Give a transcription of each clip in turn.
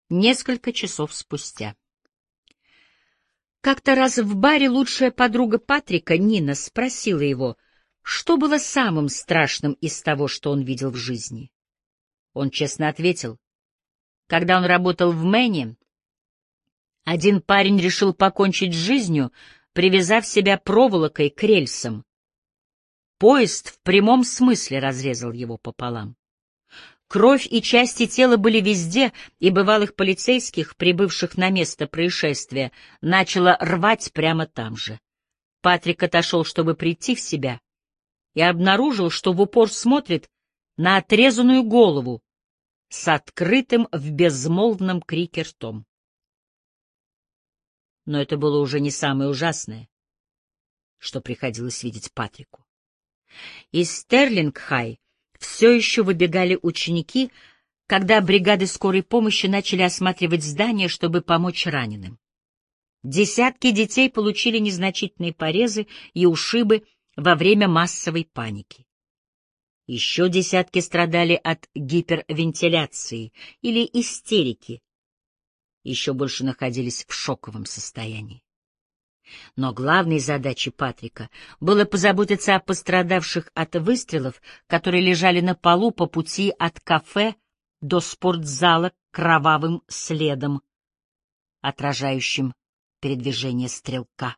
Несколько часов спустя. Как-то раз в баре лучшая подруга Патрика, Нина, спросила его, что было самым страшным из того, что он видел в жизни. Он честно ответил: когда он работал в Мэне, один парень решил покончить с жизнью, привязав себя проволокой к рельсам. Поезд в прямом смысле разрезал его пополам. Кровь и части тела были везде, и бывалых полицейских, прибывших на место происшествия, начало рвать прямо там же. Патрик отошел, чтобы прийти в себя, и обнаружил, что в упор смотрит на отрезанную голову с открытым в безмолвном крике ртом. Но это было уже не самое ужасное, что приходилось видеть Патрику. Из Стерлинг-Хай все еще выбегали ученики, когда бригады скорой помощи начали осматривать здание, чтобы помочь раненым. Десятки детей получили незначительные порезы и ушибы во время массовой паники. Еще десятки страдали от гипервентиляции или истерики, еще больше находились в шоковом состоянии. Но главной задачей Патрика было позаботиться о пострадавших от выстрелов, которые лежали на полу по пути от кафе до спортзала кровавым следом, отражающим передвижение стрелка.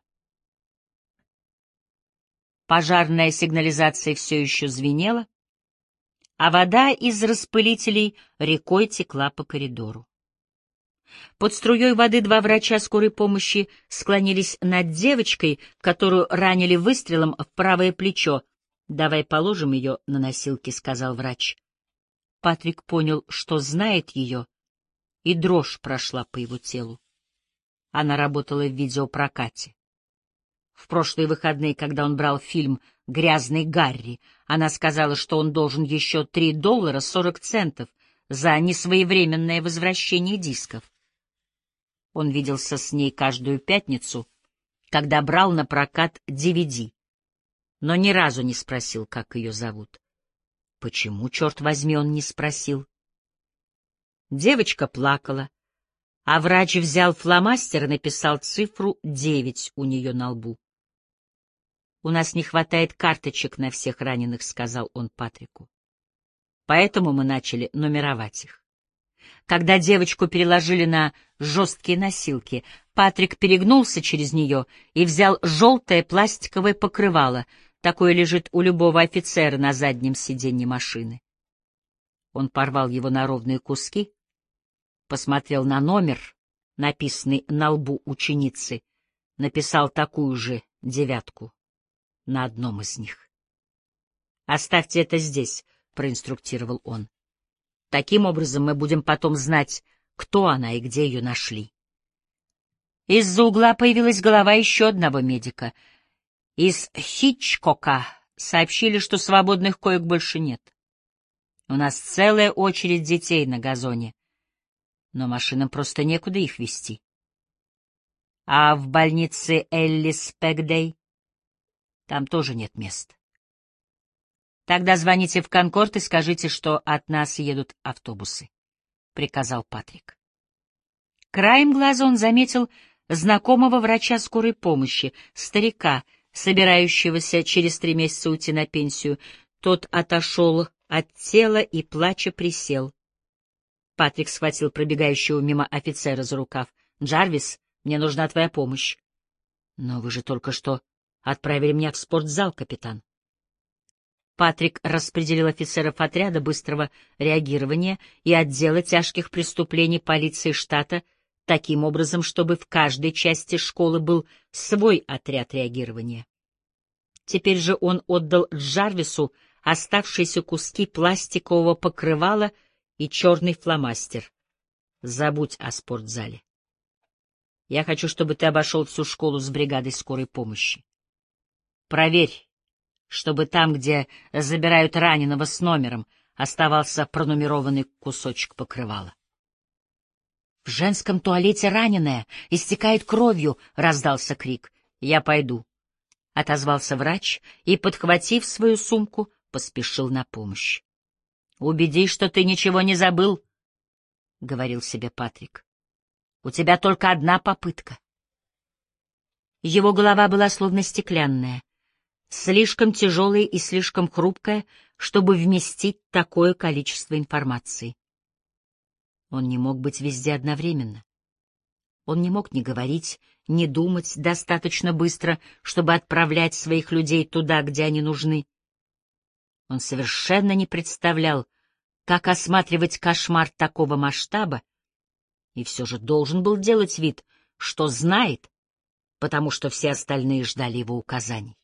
Пожарная сигнализация все еще звенела, а вода из распылителей рекой текла по коридору. Под струей воды два врача скорой помощи склонились над девочкой, которую ранили выстрелом в правое плечо. «Давай положим ее на носилки», — сказал врач. Патрик понял, что знает ее, и дрожь прошла по его телу. Она работала в видеопрокате. В прошлые выходные, когда он брал фильм «Грязный Гарри», она сказала, что он должен еще $3.40 за несвоевременное возвращение дисков. Он виделся с ней каждую пятницу, когда брал на прокат DVD, но ни разу не спросил, как ее зовут. Почему, черт возьми, он не спросил? Девочка плакала, а врач взял фломастер и написал цифру 9 у нее на лбу. «У нас не хватает карточек на всех раненых», — сказал он Патрику. «Поэтому мы начали нумеровать их». Когда девочку переложили на жесткие носилки, Патрик перегнулся через нее и взял желтое пластиковое покрывало. Такое лежит у любого офицера на заднем сиденье машины. Он порвал его на ровные куски, посмотрел на номер, написанный на лбу ученицы, написал такую же 9 на одном из них. «Оставьте это здесь», — проинструктировал он. «Таким образом мы будем потом знать, кто она и где ее нашли». Из-за угла появилась голова еще одного медика. Из Хичкока сообщили, что свободных коек больше нет. У нас целая очередь детей на газоне, но машинам просто некуда их везти. А в больнице Эллис Пэгдей там тоже нет мест. Тогда звоните в Конкорд и скажите, что от нас едут автобусы, — приказал Патрик. Краем глаза он заметил знакомого врача скорой помощи, старика, собирающегося через 3 месяца уйти на пенсию. Тот отошел от тела и, плача, присел. Патрик схватил пробегающего мимо офицера за рукав. «Джарвис, мне нужна твоя помощь». «Но вы же только что отправили меня в спортзал, капитан». Патрик распределил офицеров отряда быстрого реагирования и отдела тяжких преступлений полиции штата таким образом, чтобы в каждой части школы был свой отряд реагирования. Теперь же он отдал Джарвису оставшиеся куски пластикового покрывала и черный фломастер. «Забудь о спортзале. Я хочу, чтобы ты обошел всю школу с бригадой скорой помощи. Проверь, чтобы там, где забирают раненого с номером, оставался пронумерованный кусочек покрывала». «В женском туалете раненая, истекает кровью», — раздался крик. «Я пойду», — отозвался врач и, подхватив свою сумку, поспешил на помощь. «Убедись, что ты ничего не забыл», — говорил себе Патрик. «У тебя только одна попытка». Его голова была словно стеклянная, слишком тяжелая и слишком хрупкая, чтобы вместить такое количество информации. Он не мог быть везде одновременно. Он не мог ни говорить, ни думать достаточно быстро, чтобы отправлять своих людей туда, где они нужны. Он совершенно не представлял, как осматривать кошмар такого масштаба, и все же должен был делать вид, что знает, потому что все остальные ждали его указаний.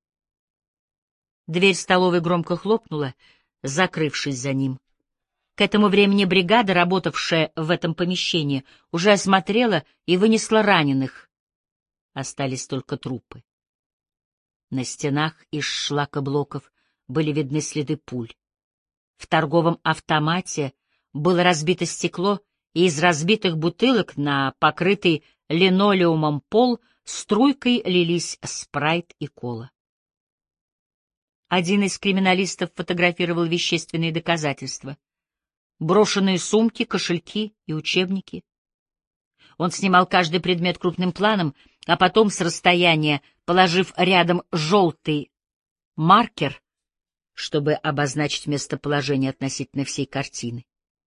Дверь столовой громко хлопнула, закрывшись за ним. К этому времени бригада, работавшая в этом помещении, уже осмотрела и вынесла раненых. Остались только трупы. На стенах из шлакоблоков были видны следы пуль. В торговом автомате было разбито стекло, и из разбитых бутылок на покрытый линолеумом пол струйкой лились спрайт и кола. Один из криминалистов фотографировал вещественные доказательства: брошенные сумки, кошельки и учебники. Он снимал каждый предмет крупным планом, а потом с расстояния, положив рядом желтый маркер, чтобы обозначить местоположение относительно всей картины.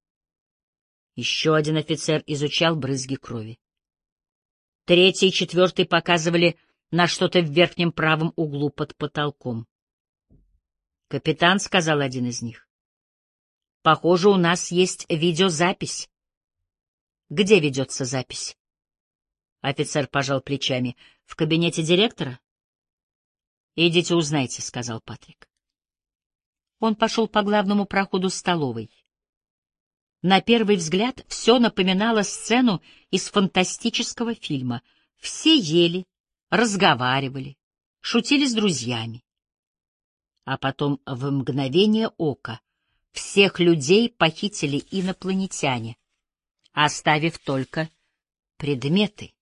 Еще один офицер изучал брызги крови. Третий и четвертый показывали на что-то в верхнем правом углу под потолком. «Капитан», — сказал один из них, — «похоже, у нас есть видеозапись». «Где ведется запись?» Офицер пожал плечами. «В кабинете директора?» «Идите узнайте», — сказал Патрик. Он пошел по главному проходу столовой. На первый взгляд все напоминало сцену из фантастического фильма. Все ели, разговаривали, шутили с друзьями. А потом в мгновение ока всех людей похитили инопланетяне, оставив только предметы.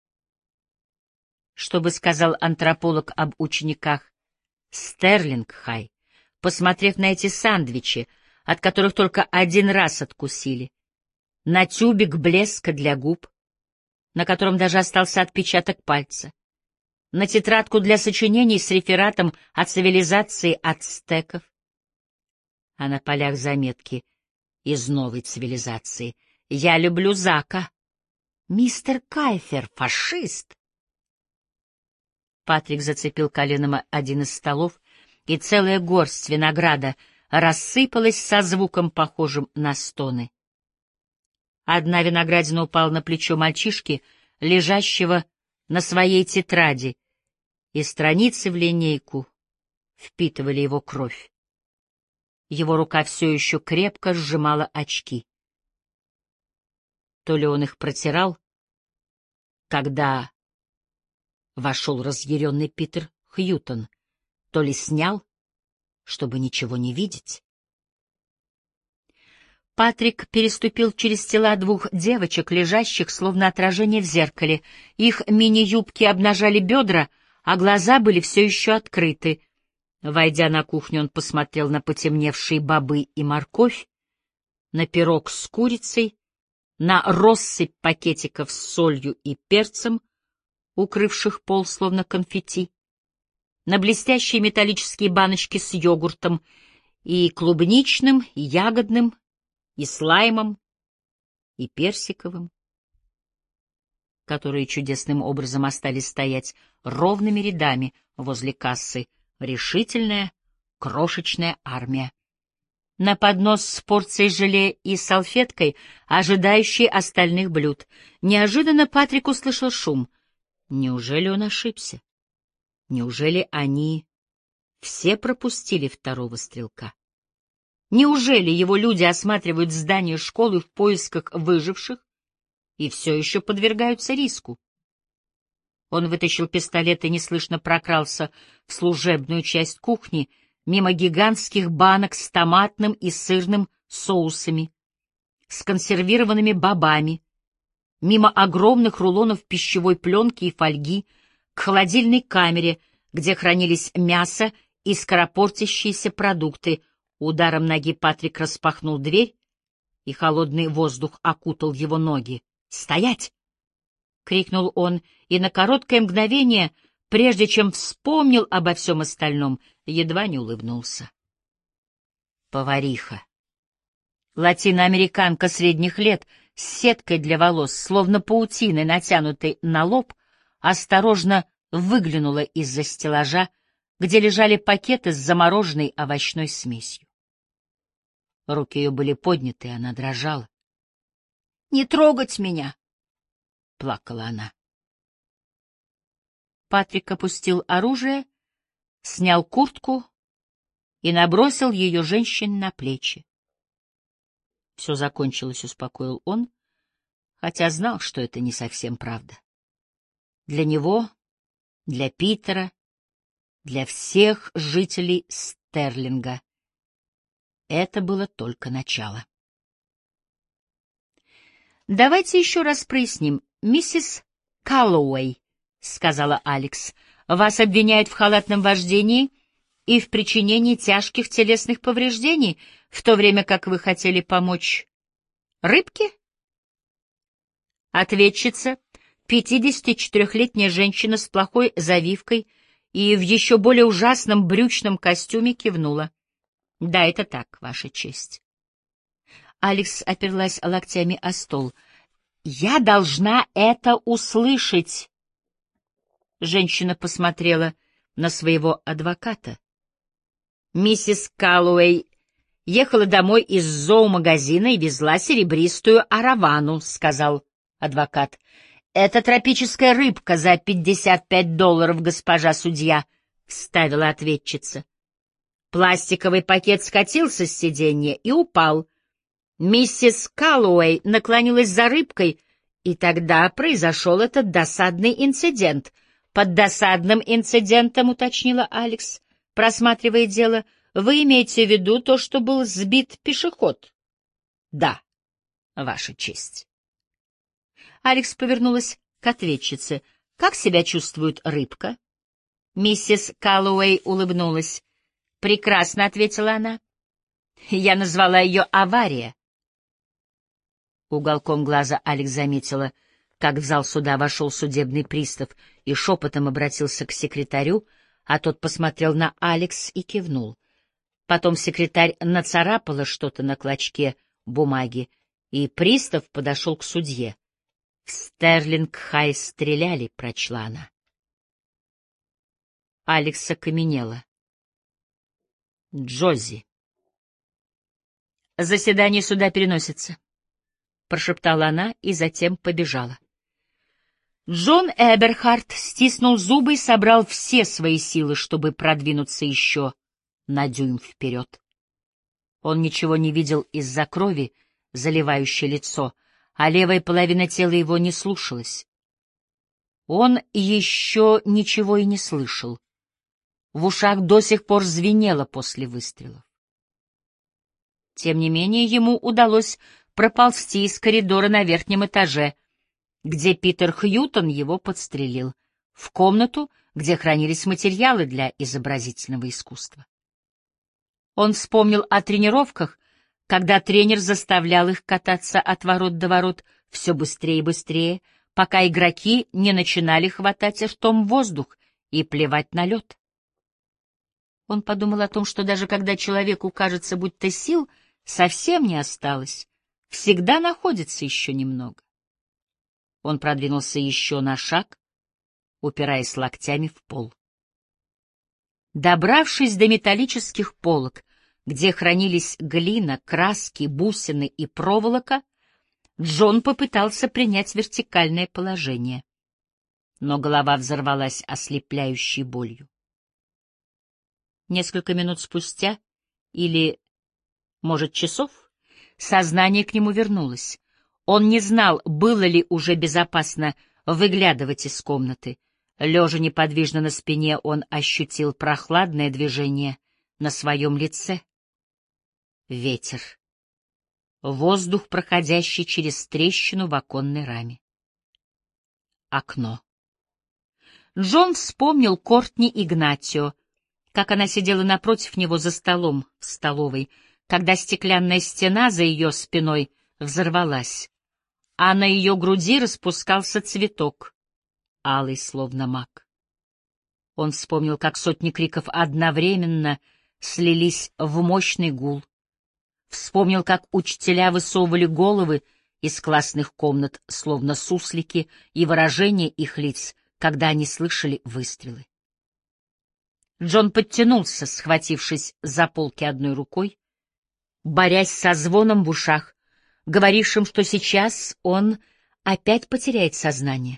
Что бы сказал антрополог об учениках Стерлинг-Хай, посмотрев на эти сэндвичи, от которых только один раз откусили, на тюбик блеска для губ, на котором даже остался отпечаток пальца, на тетрадку для сочинений с рефератом о цивилизации ацтеков, а на полях заметки из новой цивилизации: «Я люблю Зака. Мистер Кайфер — фашист». Патрик зацепил коленом один из столов, и целая горсть винограда рассыпалась со звуком, похожим на стоны. Одна виноградина упала на плечо мальчишки, лежащего на своей тетради, и страницы в линейку впитывали его кровь. Его рука все еще крепко сжимала очки. То ли он их протирал, когда вошел разъяренный Питер Хьютон, то ли снял, чтобы ничего не видеть. Патрик переступил через тела двух девочек, лежащих словно отражение в зеркале. Их мини-юбки обнажали бедра, а глаза были все еще открыты. Войдя на кухню, он посмотрел на потемневшие бобы и морковь, на пирог с курицей, на россыпь пакетиков с солью и перцем, укрывших пол словно конфетти, на блестящие металлические баночки с йогуртом и клубничным, и ягодным, и слаймом, и персиковым, которые чудесным образом остались стоять ровными рядами возле кассы. Решительная, крошечная армия. На поднос с порцией желе и салфеткой, ожидающей остальных блюд. Неожиданно Патрик услышал шум. Неужели он ошибся? Неужели они все пропустили второго стрелка? Неужели его люди осматривают здание школы в поисках выживших и все еще подвергаются риску? Он вытащил пистолет и неслышно прокрался в служебную часть кухни, мимо гигантских банок с томатным и сырным соусами, с консервированными бобами, мимо огромных рулонов пищевой пленки и фольги, к холодильной камере, где хранились мясо и скоропортящиеся продукты. Ударом ноги Патрик распахнул дверь и холодный воздух окутал его ноги. «Стоять!» — крикнул он, и на короткое мгновение, прежде чем вспомнил обо всем остальном, едва не улыбнулся. Повариха. Латиноамериканка средних лет с сеткой для волос, словно паутиной, натянутой на лоб, осторожно выглянула из-за стеллажа, где лежали пакеты с замороженной овощной смесью. Руки ее были подняты, и она дрожала. «Не трогать меня!» — плакала она. Патрик опустил оружие, снял куртку и набросил ее женщине на плечи. «Все закончилось», — успокоил он, хотя знал, что это не совсем правда. Для него, для Питера, для всех жителей Стерлинга это было только начало. «Давайте еще раз проясним, миссис Каллоуэй», — сказала Алекс, — «вас обвиняют в халатном вождении и в причинении тяжких телесных повреждений, в то время как вы хотели помочь рыбке?» Ответчица, 54-летняя женщина с плохой завивкой и в еще более ужасном брючном костюме, кивнула. «Да, это так, Ваша честь». Алекс оперлась локтями о стол. «Я должна это услышать!» Женщина посмотрела на своего адвоката. «Миссис Каллоуэй ехала домой из зоомагазина и везла серебристую аравану», — сказал адвокат. «Это тропическая рыбка за $55, госпожа судья», — вставила ответчица. Пластиковый пакет скатился с сиденья и упал. Миссис Каллоуэй наклонилась за рыбкой, и тогда произошел этот досадный инцидент. «Под досадным инцидентом», — уточнила Алекс, просматривая дело, — «вы имеете в виду то, что был сбит пешеход?» «Да, Ваша честь». Алекс повернулась к ответчице. «Как себя чувствует рыбка?» Миссис Каллоуэй улыбнулась. «Прекрасно», — ответила она. «Я назвала ее авария». Уголком глаза Алекс заметила, как в зал суда вошел судебный пристав и шепотом обратился к секретарю, а тот посмотрел на Алекс и кивнул. Потом секретарь нацарапала что-то на клочке бумаги, и пристав подошел к судье. «В Стерлинг-Хай стреляли», — прочла она. Алекс окаменела. «Джози». «Заседание суда переносится», — прошептала она и затем побежала. Джон Эберхарт стиснул зубы и собрал все свои силы, чтобы продвинуться еще на дюйм вперед. Он ничего не видел из-за крови, заливающей лицо, а левая половина тела его не слушалась. Он еще ничего и не слышал. В ушах до сих пор звенело после выстрелов. Тем не менее, ему удалось проползти из коридора на верхнем этаже, где Питер Хьютон его подстрелил, в комнату, где хранились материалы для изобразительного искусства. Он вспомнил о тренировках, когда тренер заставлял их кататься от ворот до ворот все быстрее и быстрее, пока игроки не начинали хватать ртом воздух и плевать на лед. Он подумал о том, что даже когда человеку кажется, будто сил совсем не осталось, всегда находится еще немного. Он продвинулся еще на шаг, упираясь локтями в пол. Добравшись до металлических полок, где хранились глина, краски, бусины и проволока, Джон попытался принять вертикальное положение, но голова взорвалась ослепляющей болью. Несколько минут спустя, или, может, часов, сознание к нему вернулось. Он не знал, было ли уже безопасно выглядывать из комнаты. Лежа неподвижно на спине, он ощутил прохладное движение на своем лице. Ветер. Воздух, проходящий через трещину в оконной раме. Окно. Джон вспомнил Кортни Игнатио, как она сидела напротив него за столом в столовой, когда стеклянная стена за ее спиной взорвалась, а на ее груди распускался цветок, алый, словно мак. Он вспомнил, как сотни криков одновременно слились в мощный гул. Вспомнил, как учителя высовывали головы из классных комнат, словно суслики, и выражение их лиц, когда они слышали выстрелы. Джон подтянулся, схватившись за полки одной рукой, борясь со звоном в ушах, говорившим, что сейчас он опять потеряет сознание.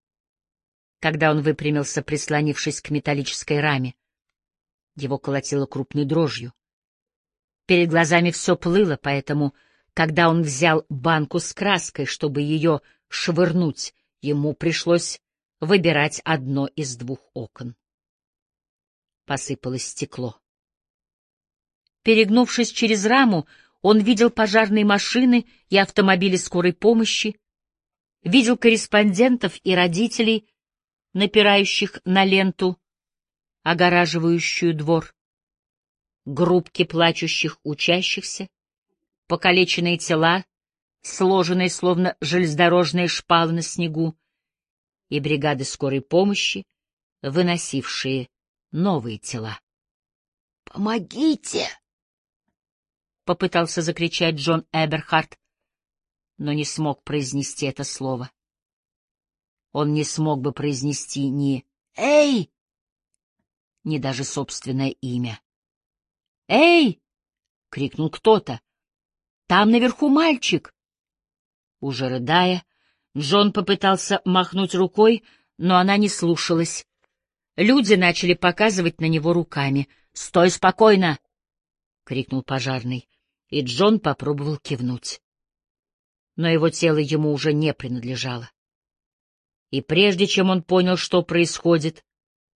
Когда он выпрямился, прислонившись к металлической раме, его колотило крупной дрожью. Перед глазами все плыло, поэтому, когда он взял банку с краской, чтобы ее швырнуть, ему пришлось выбирать одно из двух окон. Посыпалось стекло. Перегнувшись через раму, он видел пожарные машины и автомобили скорой помощи, видел корреспондентов и родителей, напирающих на ленту, огораживающую двор, группки плачущих учащихся, покалеченные тела, сложенные словно железнодорожные шпалы на снегу, и бригады скорой помощи, выносившие новые тела. «Помогите!» — попытался закричать Джон Эберхарт, но не смог произнести это слово. Он не смог бы произнести ни «Эй!», ни даже собственное имя. «Эй!» — крикнул кто-то. «Там наверху мальчик!» Уже рыдая, Джон попытался махнуть рукой, но она не слушалась. Люди начали показывать на него руками. «Стой спокойно!» — крикнул пожарный, и Джон попробовал кивнуть. Но его тело ему уже не принадлежало. И прежде чем он понял, что происходит,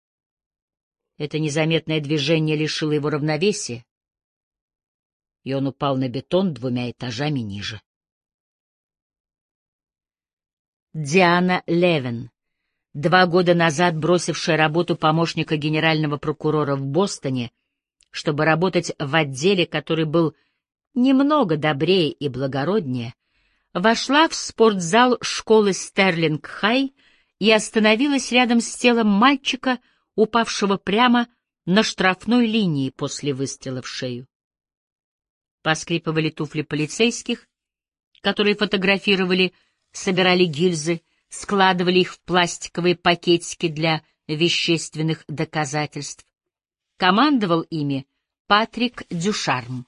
это незаметное движение лишило его равновесия, и он упал на бетон 2 этажами ниже. Диана Левин, 2 года назад бросившая работу помощника генерального прокурора в Бостоне, чтобы работать в отделе, который был немного добрее и благороднее, вошла в спортзал школы Стерлинг-Хай и остановилась рядом с телом мальчика, упавшего прямо на штрафной линии после выстрела в шею. Поскрипывали туфли полицейских, которые фотографировали, собирали гильзы, складывали их в пластиковые пакетики для вещественных доказательств. Командовал ими Патрик Дюшарм.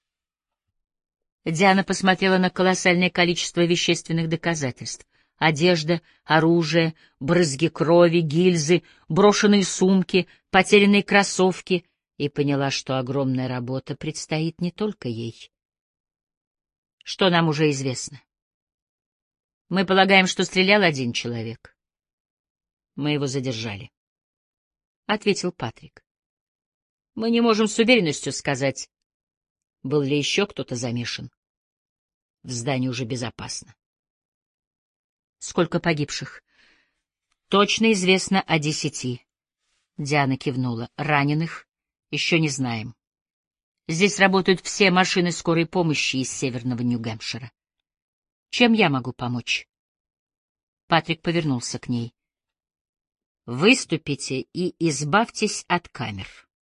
Диана посмотрела на колоссальное количество вещественных доказательств. Одежда, оружие, брызги крови, гильзы, брошенные сумки, потерянные кроссовки, и поняла, что огромная работа предстоит не только ей. Что нам уже известно? Мы полагаем, что стрелял один человек. Мы его задержали, — ответил Патрик. Мы не можем с уверенностью сказать, был ли еще кто-то замешан. В здании уже безопасно. Сколько погибших? Точно известно о 10. Диана кивнула. Раненых еще не знаем. Здесь работают все машины скорой помощи из северного Нью-Гэмпшира. Чем я могу помочь? Патрик повернулся к ней. Выступите и избавьтесь от камер.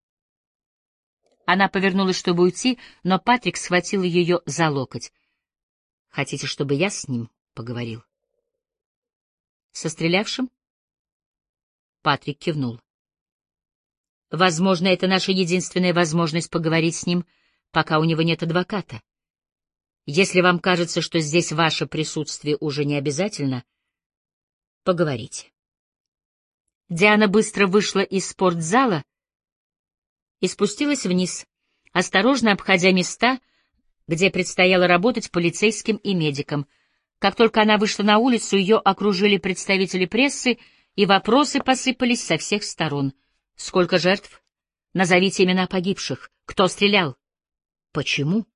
Она повернулась, чтобы уйти, но Патрик схватил ее за локоть. Хотите, чтобы я с ним поговорил? Со стрелявшим? Патрик кивнул. Возможно, это наша единственная возможность поговорить с ним, пока у него нет адвоката. Если вам кажется, что здесь ваше присутствие уже не обязательно, поговорите. Диана быстро вышла из спортзала и спустилась вниз, осторожно обходя места, где предстояло работать полицейским и медикам. Как только она вышла на улицу, ее окружили представители прессы, и вопросы посыпались со всех сторон. Сколько жертв? Назовите имена погибших. Кто стрелял? Почему?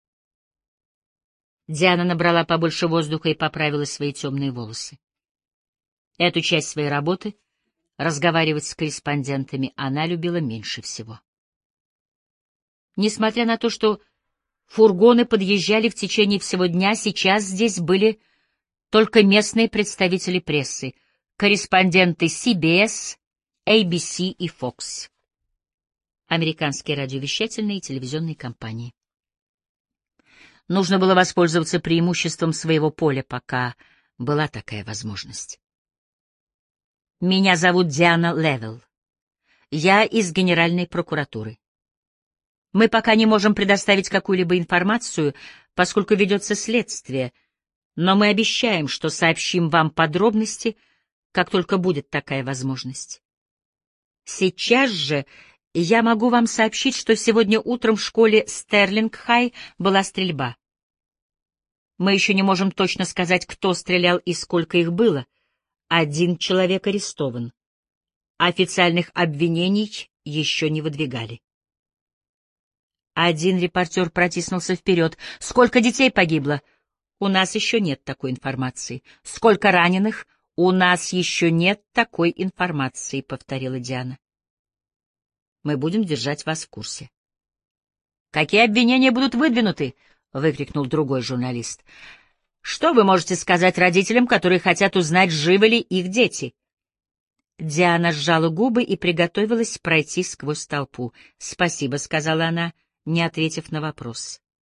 Диана набрала побольше воздуха и поправила свои темные волосы. Эту часть своей работы, разговаривать с корреспондентами, она любила меньше всего. Несмотря на то, что Фургоны подъезжали в течение всего дня, сейчас здесь были только местные представители прессы, корреспонденты CBS, ABC и Fox, американские радиовещательные и телевизионные компании. Нужно было воспользоваться преимуществом своего поля, пока была такая возможность. Меня зовут Диана Левел. Я из Генеральной прокуратуры. Мы пока не можем предоставить какую-либо информацию, поскольку ведется следствие, но мы обещаем, что сообщим вам подробности, как только будет такая возможность. Сейчас же я могу вам сообщить, что сегодня утром в школе Стерлинг-Хай была стрельба. Мы еще не можем точно сказать, кто стрелял и сколько их было. 1 человек арестован. Официальных обвинений еще не выдвигали. Один репортер протиснулся вперед. «Сколько детей погибло?» «У нас еще нет такой информации». «Сколько раненых?» «У нас еще нет такой информации», — повторила Диана. «Мы будем держать вас в курсе». «Какие обвинения будут выдвинуты?» — выкрикнул другой журналист. «Что вы можете сказать родителям, которые хотят узнать, живы ли их дети?» Диана сжала губы и приготовилась пройти сквозь толпу. «Спасибо», — сказала она, не ответив на вопрос.